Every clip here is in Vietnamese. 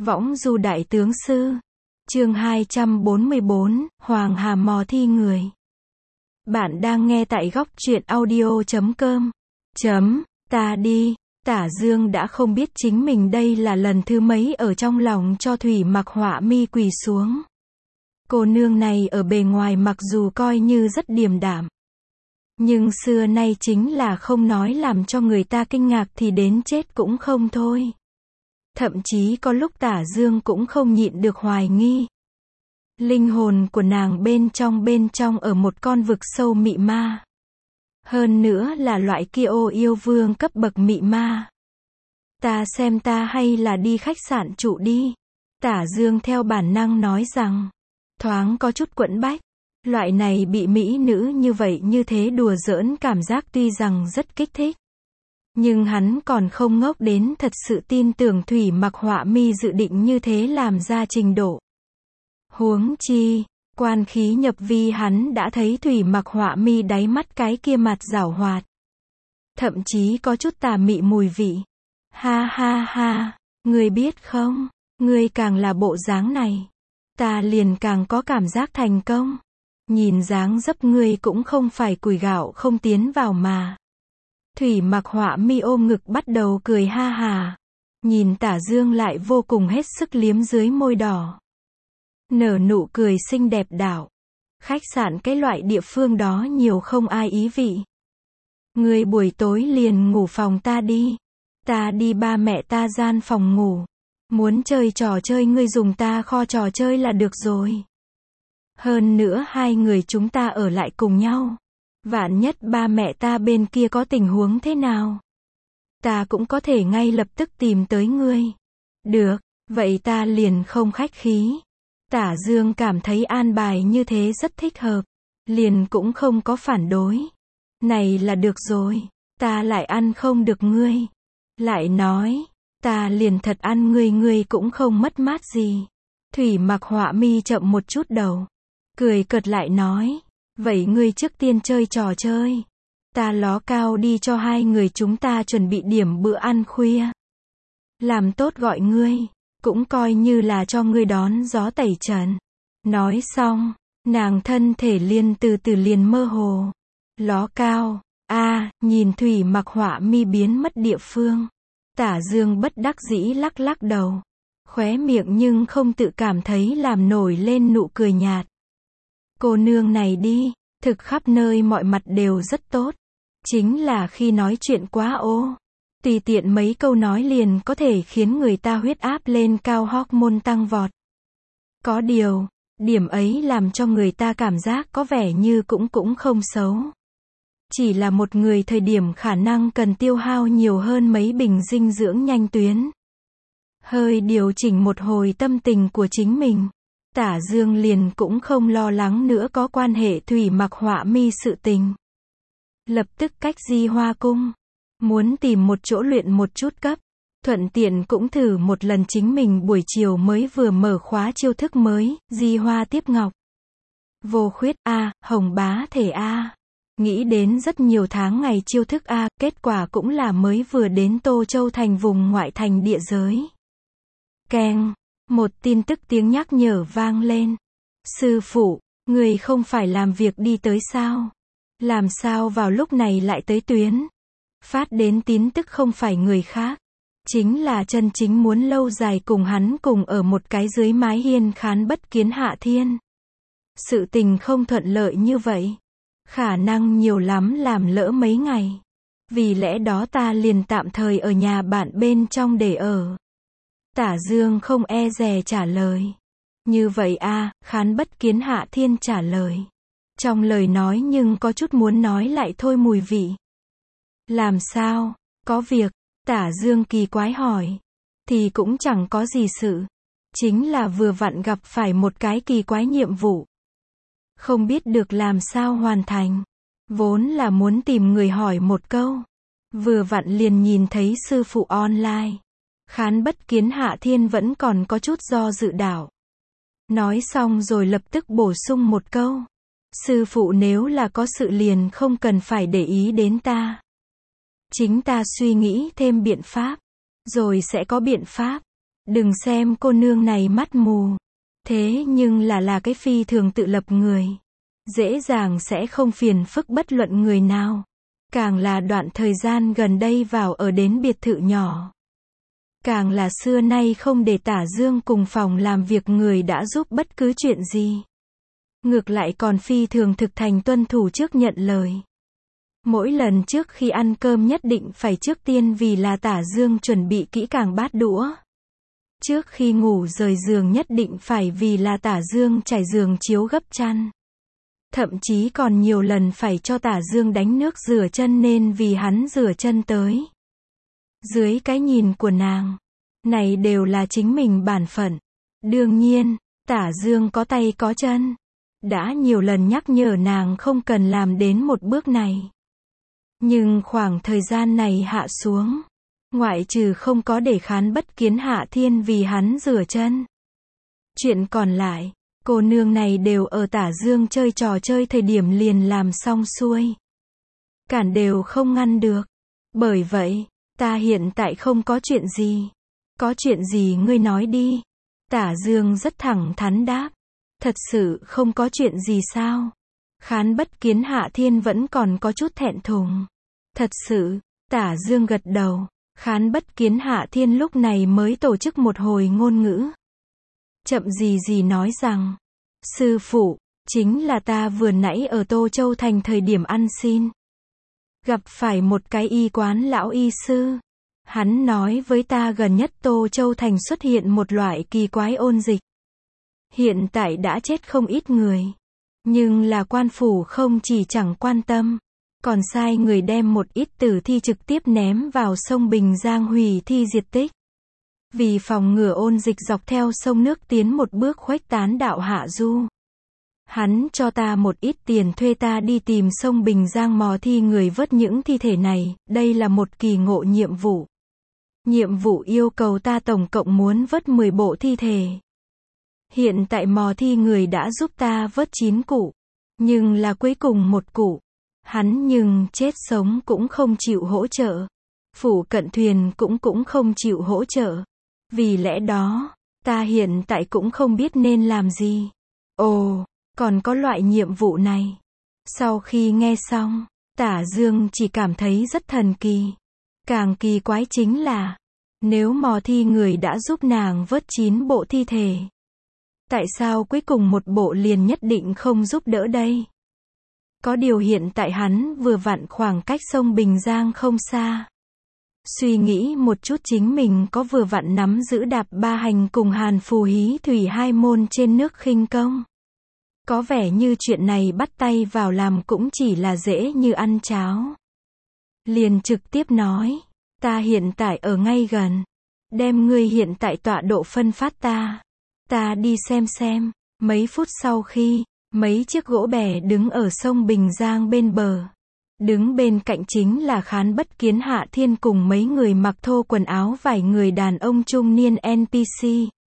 Võng du đại tướng sư. Chương 244, Hoàng Hà mò thi người. Bạn đang nghe tại góc truyện audio.com. Ta đi. Tả Dương đã không biết chính mình đây là lần thứ mấy ở trong lòng cho Thủy Mặc Họa Mi quỳ xuống. Cô nương này ở bề ngoài mặc dù coi như rất điềm đạm, nhưng xưa nay chính là không nói làm cho người ta kinh ngạc thì đến chết cũng không thôi. Thậm chí có lúc Tả Dương cũng không nhịn được hoài nghi. Linh hồn của nàng bên trong ở một con vực sâu mị ma. Hơn nữa là loại kia ô yêu vương cấp bậc mị ma. Ta xem ta hay là đi khách sạn trụ đi. Tả Dương theo bản năng nói rằng, thoáng có chút quẫn bách. Loại này bị mỹ nữ như vậy như thế đùa giỡn cảm giác tuy rằng rất kích thích. Nhưng hắn còn không ngốc đến thật sự tin tưởng Thủy Mặc Họa Mi dự định như thế làm ra trình độ. Huống chi, quan khí nhập vi hắn đã thấy Thủy Mặc Họa Mi đáy mắt cái kia mặt giảo hoạt. Thậm chí có chút tà mị mùi vị. Ha ha ha, ngươi biết không, ngươi càng là bộ dáng này, ta liền càng có cảm giác thành công. Nhìn dáng dấp ngươi cũng không phải củi gạo không tiến vào mà. Thủy Mặc Họa Mi ôm ngực bắt đầu cười ha hà. Nhìn Tả Dương lại vô cùng hết sức liếm dưới môi đỏ. Nở nụ cười xinh đẹp đảo. Khách sạn cái loại địa phương đó nhiều không ai ý vị. Ngươi buổi tối liền ngủ phòng ta đi. Ta đi ba mẹ ta gian phòng ngủ. Muốn chơi trò chơi ngươi dùng ta kho trò chơi là được rồi. Hơn nữa hai người chúng ta ở lại cùng nhau. Vạn nhất ba mẹ ta bên kia có tình huống thế nào, ta cũng có thể ngay lập tức tìm tới ngươi. Được, vậy ta liền không khách khí. Tả Dương cảm thấy an bài như thế rất thích hợp, liền cũng không có phản đối. Này là được rồi, ta lại ăn không được ngươi. Lại nói, ta liền thật ăn ngươi cũng không mất mát gì. Thủy Mặc Họa Mi chậm một chút đầu, cười cợt lại nói, vậy ngươi trước tiên chơi trò chơi. Ta ló cao đi cho hai người chúng ta chuẩn bị điểm bữa ăn khuya. Làm tốt gọi ngươi, cũng coi như là cho ngươi đón gió tẩy trần. Nói xong, nàng thân thể từ từ liền mơ hồ. Ló cao, nhìn Thủy Mặc Họa Mi biến mất địa phương. Tả Dương bất đắc dĩ lắc lắc đầu. Khóe miệng nhưng không tự cảm thấy làm nổi lên nụ cười nhạt. Cô nương này đi, thực khắp nơi mọi mặt đều rất tốt. Chính là khi nói chuyện quá tùy tiện mấy câu nói liền có thể khiến người ta huyết áp lên cao, hormone tăng vọt. Có điều, điểm ấy làm cho người ta cảm giác có vẻ như cũng không xấu. Chỉ là một người thời điểm khả năng cần tiêu hao nhiều hơn mấy bình dinh dưỡng nhanh tuyến. Hơi điều chỉnh một hồi tâm tình của chính mình. Tả Dương liền cũng không lo lắng nữa có quan hệ Thủy Mặc Họa Mi sự tình. Lập tức cách Di Hoa Cung. Muốn tìm một chỗ luyện một chút cấp. Thuận tiện cũng thử một lần chính mình buổi chiều mới vừa mở khóa chiêu thức mới, Di Hoa Tiếp Ngọc. Vô khuyết hồng bá thể Nghĩ đến rất nhiều tháng ngày chiêu thức kết quả cũng là mới vừa đến Tô Châu thành vùng ngoại thành địa giới. Keng. Một tin tức tiếng nhắc nhở vang lên. Sư phụ, người không phải làm việc đi tới sao? Làm sao vào lúc này lại tới tuyến? Phát đến tin tức không phải người khác. Chính là chân chính muốn lâu dài cùng hắn cùng ở một cái dưới mái hiên Khán Bất Kiến Hạ Thiên. Sự tình không thuận lợi như vậy. Khả năng nhiều lắm làm lỡ mấy ngày. Vì lẽ đó ta liền tạm thời ở nhà bạn bên trong để ở. Tả Dương không e dè trả lời. Như vậy Khán Bất Kiến Hạ Thiên trả lời. Trong lời nói nhưng có chút muốn nói lại thôi mùi vị. Làm sao? Có việc? Tả Dương kỳ quái hỏi. Thì cũng chẳng có gì sự. Chính là vừa vặn gặp phải một cái kỳ quái nhiệm vụ. Không biết được làm sao hoàn thành. Vốn là muốn tìm người hỏi một câu. Vừa vặn liền nhìn thấy sư phụ online. Khán Bất Kiến Hạ Thiên vẫn còn có chút do dự đảo. Nói xong rồi lập tức bổ sung một câu. Sư phụ nếu là có sự liền không cần phải để ý đến ta. Chính ta suy nghĩ thêm biện pháp. Rồi sẽ có biện pháp. Đừng xem cô nương này mắt mù. Thế nhưng là cái phi thường tự lập người. Dễ dàng sẽ không phiền phức bất luận người nào. Càng là đoạn thời gian gần đây vào ở đến biệt thự nhỏ. Càng là xưa nay không để Tả Dương cùng phòng làm việc người đã giúp bất cứ chuyện gì. Ngược lại còn phi thường thực thành tuân thủ trước nhận lời. Mỗi lần trước khi ăn cơm nhất định phải trước tiên vì là Tả Dương chuẩn bị kỹ càng bát đũa. Trước khi ngủ rời giường nhất định phải vì là Tả Dương trải giường chiếu gấp chăn. Thậm chí còn nhiều lần phải cho Tả Dương đánh nước rửa chân nên vì hắn rửa chân tới. Dưới cái nhìn của nàng, này đều là chính mình bản phận. Đương nhiên, Tả Dương có tay có chân. Đã nhiều lần nhắc nhở nàng không cần làm đến một bước này. Nhưng khoảng thời gian này hạ xuống. Ngoại trừ không có để Khán Bất Kiến Hạ Thiên vì hắn rửa chân. Chuyện còn lại, cô nương này đều ở Tả Dương chơi trò chơi thời điểm liền làm xong xuôi. Cản đều không ngăn được. Bởi vậy, ta hiện tại không có chuyện gì. Có chuyện gì ngươi nói đi. Tả Dương rất thẳng thắn đáp. Thật sự không có chuyện gì sao? Khán Bất Kiến Hạ Thiên vẫn còn có chút thẹn thùng. Thật sự, Tả Dương gật đầu. Khán Bất Kiến Hạ Thiên lúc này mới tổ chức một hồi ngôn ngữ. Chậm gì nói rằng, sư phụ, chính là ta vừa nãy ở Tô Châu Thành thời điểm ăn xin. Gặp phải một cái y quán lão y sư. Hắn nói với ta gần nhất Tô Châu Thành xuất hiện một loại kỳ quái ôn dịch. Hiện tại đã chết không ít người. Nhưng là quan phủ không chỉ chẳng quan tâm. Còn sai người đem một ít tử thi trực tiếp ném vào sông Bình Giang hủy thi diệt tích. Vì phòng ngừa ôn dịch dọc theo sông nước tiến một bước khuếch tán đạo hạ du. Hắn cho ta một ít tiền thuê ta đi tìm sông Bình Giang mò thi người vớt những thi thể này, đây là một kỳ ngộ nhiệm vụ. Nhiệm vụ yêu cầu ta tổng cộng muốn vớt 10 bộ thi thể. Hiện tại mò thi người đã giúp ta vớt 9 cụ. Nhưng là cuối cùng một cụ. Hắn nhưng chết sống cũng không chịu hỗ trợ. Phủ cận thuyền cũng không chịu hỗ trợ. Vì lẽ đó, ta hiện tại cũng không biết nên làm gì. Ồ, còn có loại nhiệm vụ này. Sau khi nghe xong, Tả Dương chỉ cảm thấy rất thần kỳ. Càng kỳ quái chính là, nếu mò thi người đã giúp nàng vớt 9 bộ thi thể. Tại sao cuối cùng một bộ liền nhất định không giúp đỡ đây? Có điều hiện tại hắn vừa vặn khoảng cách sông Bình Giang không xa. Suy nghĩ một chút chính mình có vừa vặn nắm giữ đạp ba hành cùng Hàn Phù Hí Thủy hai môn trên nước khinh công. Có vẻ như chuyện này bắt tay vào làm cũng chỉ là dễ như ăn cháo. Liền trực tiếp nói, ta hiện tại ở ngay gần. Đem ngươi hiện tại tọa độ phân phát ta. Ta đi xem. Mấy phút sau khi, mấy chiếc gỗ bè đứng ở sông Bình Giang bên bờ. Đứng bên cạnh chính là Khán Bất Kiến Hạ Thiên cùng mấy người mặc thô quần áo vài người đàn ông trung niên NPC.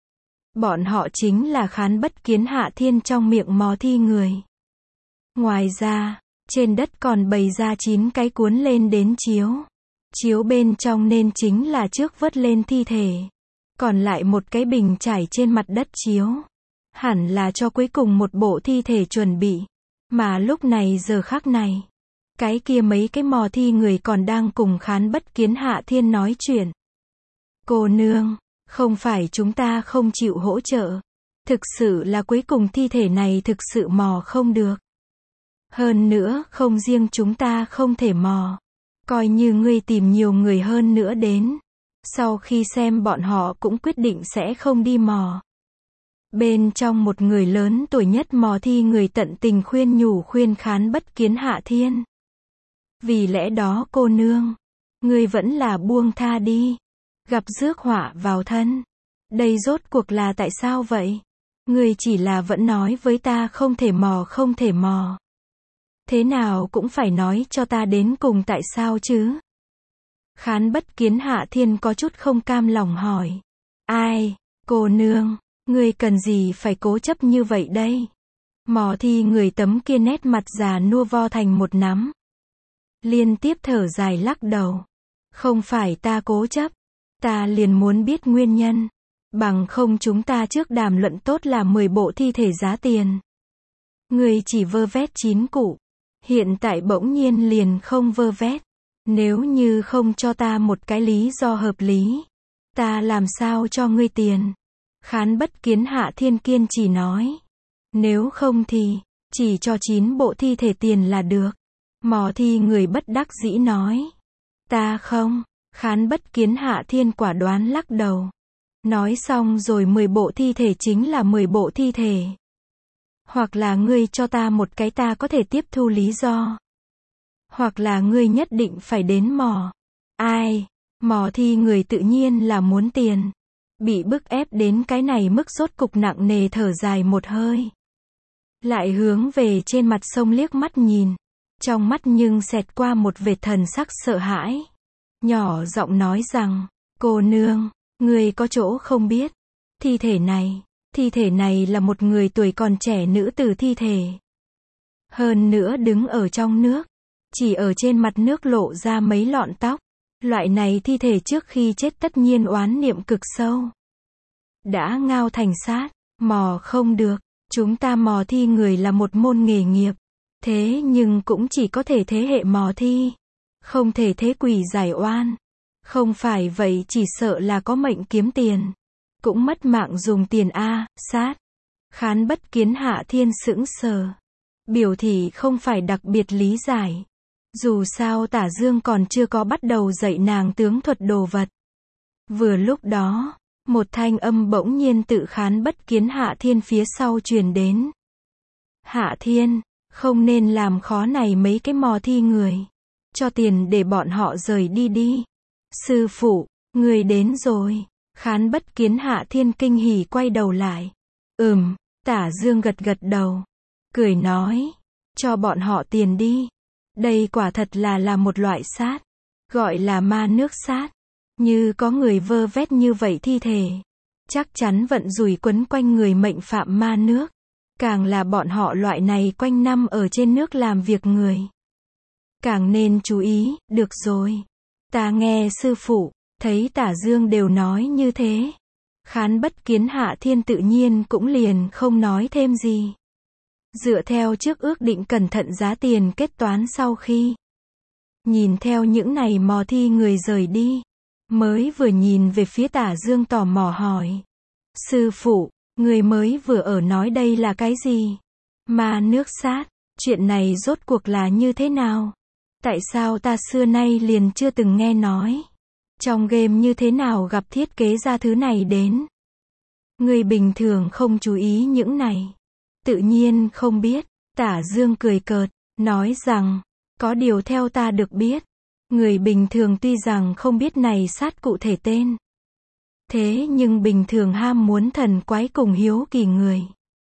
Bọn họ chính là Khán Bất Kiến Hạ Thiên trong miệng mò thi người. Ngoài ra, trên đất còn bày ra 9 cái cuốn lên đến chiếu. Chiếu bên trong nên chính là trước vớt lên thi thể. Còn lại một cái bình trải trên mặt đất chiếu. Hẳn là cho cuối cùng một bộ thi thể chuẩn bị. Mà lúc này giờ khắc này. Cái kia mấy cái mò thi người còn đang cùng Khán Bất Kiến Hạ Thiên nói chuyện. Cô nương, không phải chúng ta không chịu hỗ trợ. Thực sự là cuối cùng thi thể này thực sự mò không được. Hơn nữa, không riêng chúng ta không thể mò. Coi như ngươi tìm nhiều người hơn nữa đến. Sau khi xem bọn họ cũng quyết định sẽ không đi mò. Bên trong một người lớn tuổi nhất mò thi người tận tình khuyên Khán Bất Kiến Hạ Thiên. Vì lẽ đó cô nương, ngươi vẫn là buông tha đi. Gặp rước họa vào thân. Đây rốt cuộc là tại sao vậy? Ngươi chỉ là vẫn nói với ta không thể mò. Thế nào cũng phải nói cho ta đến cùng tại sao chứ? Khán Bất Kiến Hạ Thiên có chút không cam lòng hỏi. Ai, cô nương, ngươi cần gì phải cố chấp như vậy đây? Mò thi người tấm kia nét mặt già nua vo thành một nắm. Liên tiếp thở dài lắc đầu. Không phải ta cố chấp. Ta liền muốn biết nguyên nhân. Bằng không chúng ta trước đàm luận tốt là 10 bộ thi thể giá tiền. Ngươi chỉ vơ vét 9 cụ. Hiện tại bỗng nhiên liền không vơ vét. Nếu như không cho ta một cái lý do hợp lý, ta làm sao cho ngươi tiền? Khán Bất Kiến Hạ Thiên kiên chỉ nói. Nếu không thì, chỉ cho 9 bộ thi thể tiền là được. Mò thi người bất đắc dĩ nói. Ta không. Khán Bất Kiến Hạ Thiên quả đoán lắc đầu. Nói xong rồi 10 bộ thi thể chính là 10 bộ thi thể. Hoặc là ngươi cho ta một cái ta có thể tiếp thu lý do. Hoặc là ngươi nhất định phải đến mò. Ai? Mò thi người tự nhiên là muốn tiền. Bị bức ép đến cái này mức rốt cục nặng nề thở dài một hơi. Lại hướng về trên mặt sông liếc mắt nhìn. Trong mắt nhưng xẹt qua một vệt thần sắc sợ hãi. Nhỏ giọng nói rằng, cô nương, người có chỗ không biết. Thi thể này là một người tuổi còn trẻ nữ tử thi thể. Hơn nữa đứng ở trong nước. Chỉ ở trên mặt nước lộ ra mấy lọn tóc. Loại này thi thể trước khi chết tất nhiên oán niệm cực sâu. Đã ngao thành sát, mò không được. Chúng ta mò thi người là một môn nghề nghiệp. Thế nhưng cũng chỉ có thể thế hệ mò thi. Không thể thế quỷ giải oan. Không phải vậy chỉ sợ là có mệnh kiếm tiền. Cũng mất mạng dùng tiền sát. Khán Bất Kiến Hạ Thiên sững sờ. Biểu thị không phải đặc biệt lý giải. Dù sao Tả Dương còn chưa có bắt đầu dạy nàng tướng thuật đồ vật. Vừa lúc đó, một thanh âm bỗng nhiên tự Khán Bất Kiến Hạ Thiên phía sau truyền đến. Hạ Thiên, không nên làm khó này mấy cái mò thi người. Cho tiền để bọn họ rời đi đi. Sư phụ, người đến rồi. Khán Bất Kiến Hạ Thiên kinh hỉ quay đầu lại. Tả Dương gật gật đầu. Cười nói. Cho bọn họ tiền đi. Đây quả thật là một loại sát. Gọi là ma nước sát. Như có người vơ vét như vậy thi thể. Chắc chắn vận rủi quấn quanh người mệnh phạm ma nước. Càng là bọn họ loại này quanh năm ở trên nước làm việc người. Càng nên chú ý, được rồi. Ta nghe sư phụ, thấy Tả Dương đều nói như thế. Khán Bất Kiến Hạ Thiên tự nhiên cũng liền không nói thêm gì. Dựa theo trước ước định cẩn thận giá tiền kết toán sau khi. Nhìn theo những này mò thi người rời đi. Mới vừa nhìn về phía Tả Dương tò mò hỏi. Sư phụ, người mới vừa ở nói đây là cái gì? Ma nước sát, chuyện này rốt cuộc là như thế nào? Tại sao ta xưa nay liền chưa từng nghe nói? Trong game như thế nào gặp thiết kế ra thứ này đến? Người bình thường không chú ý những này. Tự nhiên không biết. Tả Dương cười cợt, nói rằng, có điều theo ta được biết. Người bình thường tuy rằng không biết này sát cụ thể tên. Thế nhưng bình thường ham muốn thần quái cùng hiếu kỳ người.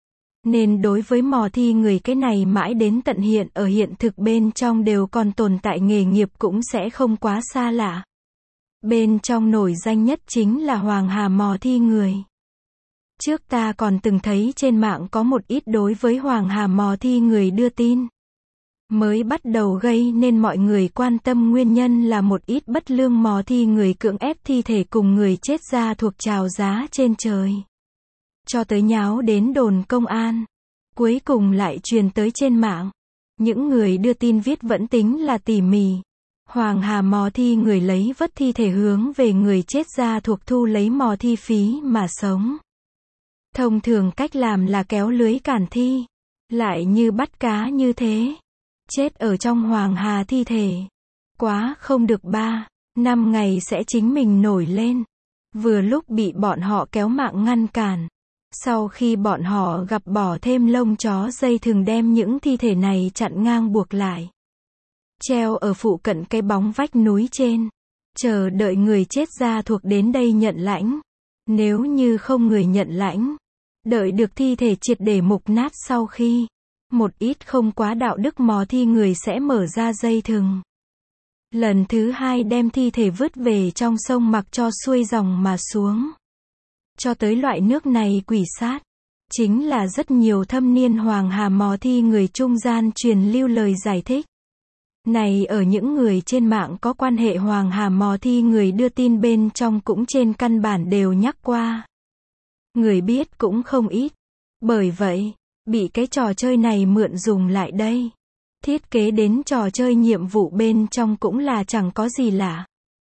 Nên đối với mò thi người cái này mãi đến tận hiện ở hiện thực bên trong đều còn tồn tại nghề nghiệp cũng sẽ không quá xa lạ. Bên trong nổi danh nhất chính là Hoàng Hà mò thi người. Trước ta còn từng thấy trên mạng có một ít đối với Hoàng Hà mò thi người đưa tin. Mới bắt đầu gây nên mọi người quan tâm nguyên nhân là một ít bất lương mò thi người cưỡng ép thi thể cùng người chết ra thuộc chào giá trên trời. Cho tới nháo đến đồn công an. Cuối cùng lại truyền tới trên mạng. Những người đưa tin viết vẫn tính là tỉ mỉ. Hoàng Hà mò thi người lấy vất thi thể hướng về người chết ra thuộc thu lấy mò thi phí mà sống. Thông thường cách làm là kéo lưới cản thi. Lại như bắt cá như thế. Chết ở trong Hoàng Hà thi thể. Quá không được 3-5 ngày sẽ chính mình nổi lên. Vừa lúc bị bọn họ kéo mạng ngăn cản. Sau khi bọn họ gặp bỏ thêm lông chó dây thừng đem những thi thể này chặn ngang buộc lại. Treo ở phụ cận cái bóng vách núi trên. Chờ đợi người chết ra thuộc đến đây nhận lãnh. Nếu như không người nhận lãnh. Đợi được thi thể triệt để mục nát sau khi. Một ít không quá đạo đức mò thi người sẽ mở ra dây thừng. Lần thứ hai đem thi thể vứt về trong sông mặc cho xuôi dòng mà xuống. Cho tới loại nước này quỷ sát. Chính là rất nhiều thâm niên Hoàng Hà mò thi người trung gian truyền lưu lời giải thích. Này ở những người trên mạng có quan hệ Hoàng Hà mò thi người đưa tin bên trong cũng trên căn bản đều nhắc qua. Người biết cũng không ít. Bởi vậy, bị cái trò chơi này mượn dùng lại đây. Thiết kế đến trò chơi nhiệm vụ bên trong cũng là chẳng có gì lạ.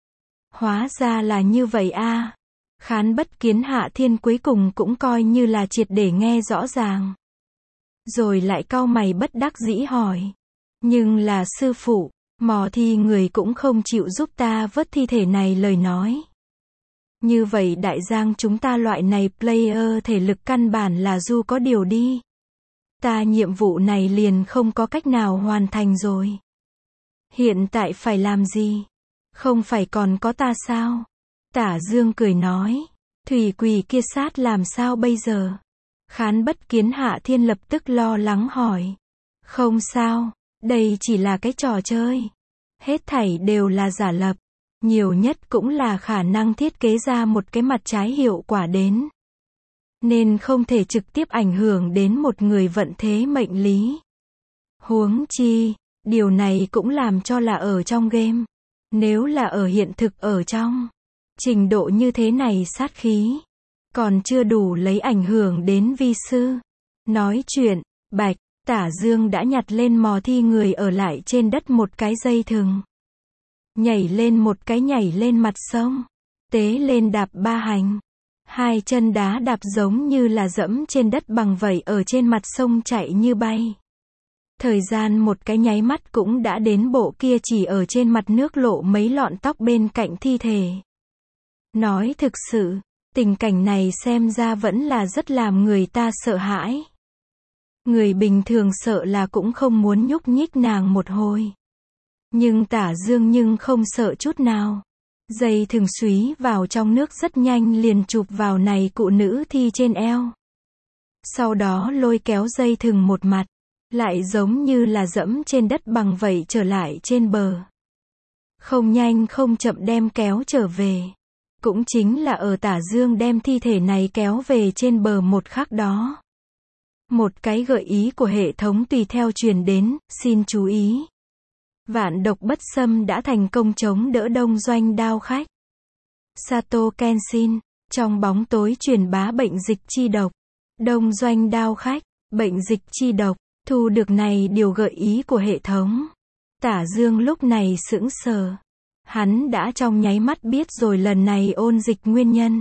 Hóa ra là như vậy a. Khán Bất Kiến Hạ Thiên cuối cùng cũng coi như là triệt để nghe rõ ràng. Rồi lại cau mày bất đắc dĩ hỏi. Nhưng là sư phụ, mò thi người cũng không chịu giúp ta vớt thi thể này lời nói. Như vậy đại giang chúng ta loại này player thể lực căn bản là du có điều đi. Ta nhiệm vụ này liền không có cách nào hoàn thành rồi. Hiện tại phải làm gì? Không phải còn có ta sao? Tả Dương cười nói. Thủy quỷ kia sát làm sao bây giờ? Khán Bất Kiến Hạ Thiên lập tức lo lắng hỏi. Không sao, đây chỉ là cái trò chơi. Hết thảy đều là giả lập. Nhiều nhất cũng là khả năng thiết kế ra một cái mặt trái hiệu quả đến. Nên không thể trực tiếp ảnh hưởng đến một người vận thế mệnh lý. Huống chi, điều này cũng làm cho là ở trong game. Nếu là ở hiện thực ở trong trình độ như thế này sát khí, còn chưa đủ lấy ảnh hưởng đến vi sư. Nói chuyện, Bạch, Tả Dương đã nhặt lên mò thi người ở lại trên đất một cái dây thừng. Nhảy lên mặt sông. Tế lên đạp ba hành. Hai chân đá đạp giống như là dẫm trên đất bằng vậy ở trên mặt sông chạy như bay. Thời gian một cái nháy mắt cũng đã đến bộ kia chỉ ở trên mặt nước lộ mấy lọn tóc bên cạnh thi thể. Nói thực sự, tình cảnh này xem ra vẫn là rất làm người ta sợ hãi. Người bình thường sợ là cũng không muốn nhúc nhích nàng một hồi. Nhưng Tả Dương nhưng không sợ chút nào. Dây thừng súy vào trong nước rất nhanh liền chụp vào này cụ nữ thi trên eo. Sau đó lôi kéo dây thừng một mặt, lại giống như là dẫm trên đất bằng vậy trở lại trên bờ. Không nhanh không chậm đem kéo trở về. Cũng chính là ở Tả Dương đem thi thể này kéo về trên bờ một khắc đó. Một cái gợi ý của hệ thống tùy theo truyền đến, xin chú ý. Vạn độc bất xâm đã thành công chống đỡ đông doanh đao khách. Sato Kenshin, trong bóng tối truyền bá bệnh dịch chi độc. Đông doanh đao khách, bệnh dịch chi độc, thu được này điều gợi ý của hệ thống. Tả Dương lúc này sững sờ. Hắn đã trong nháy mắt biết rồi lần này ôn dịch nguyên nhân.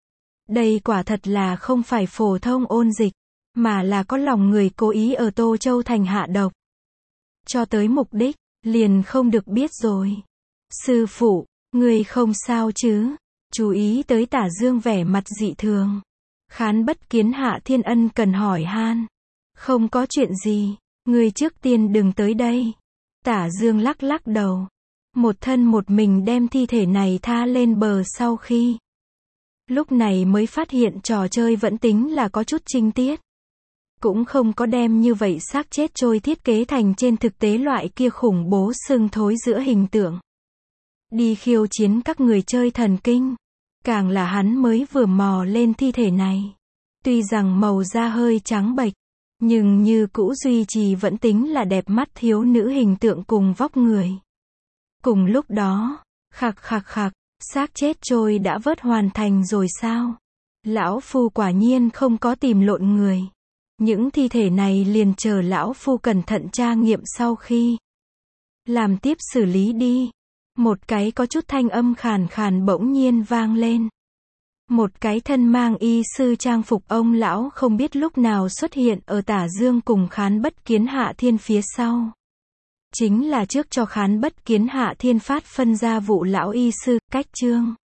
Đây quả thật là không phải phổ thông ôn dịch, mà là có lòng người cố ý ở Tô Châu Thành hạ độc. Cho tới mục đích, liền không được biết rồi. Sư phụ, người không sao chứ? Chú ý tới Tả Dương vẻ mặt dị thường. Khán Bất Kiến Hạ Thiên ân cần hỏi han. Không có chuyện gì, người trước tiên đừng tới đây. Tả Dương lắc lắc đầu. Một thân một mình đem thi thể này tha lên bờ sau khi. Lúc này mới phát hiện trò chơi vẫn tính là có chút trinh tiết. Cũng không có đem như vậy xác chết trôi thiết kế thành trên thực tế loại kia khủng bố sưng thối giữa hình tượng. Đi khiêu chiến các người chơi thần kinh. Càng là hắn mới vừa mò lên thi thể này. Tuy rằng màu da hơi trắng bệch, nhưng như cũ duy trì vẫn tính là đẹp mắt thiếu nữ hình tượng cùng vóc người. Cùng lúc đó, khạc, xác chết trôi đã vớt hoàn thành rồi sao? Lão Phu quả nhiên không có tìm lộn người. Những thi thể này liền chờ Lão Phu cẩn thận tra nghiệm sau khi làm tiếp xử lý đi. Một cái có chút thanh âm khàn khàn bỗng nhiên vang lên. Một cái thân mang y sư trang phục ông lão không biết lúc nào xuất hiện ở Tả Dương cùng Khán Bất Kiến Hạ Thiên phía sau. Chính là trước cho Khán Bất Kiến Hạ Thiên phát phân ra vụ lão y sư, cách chương.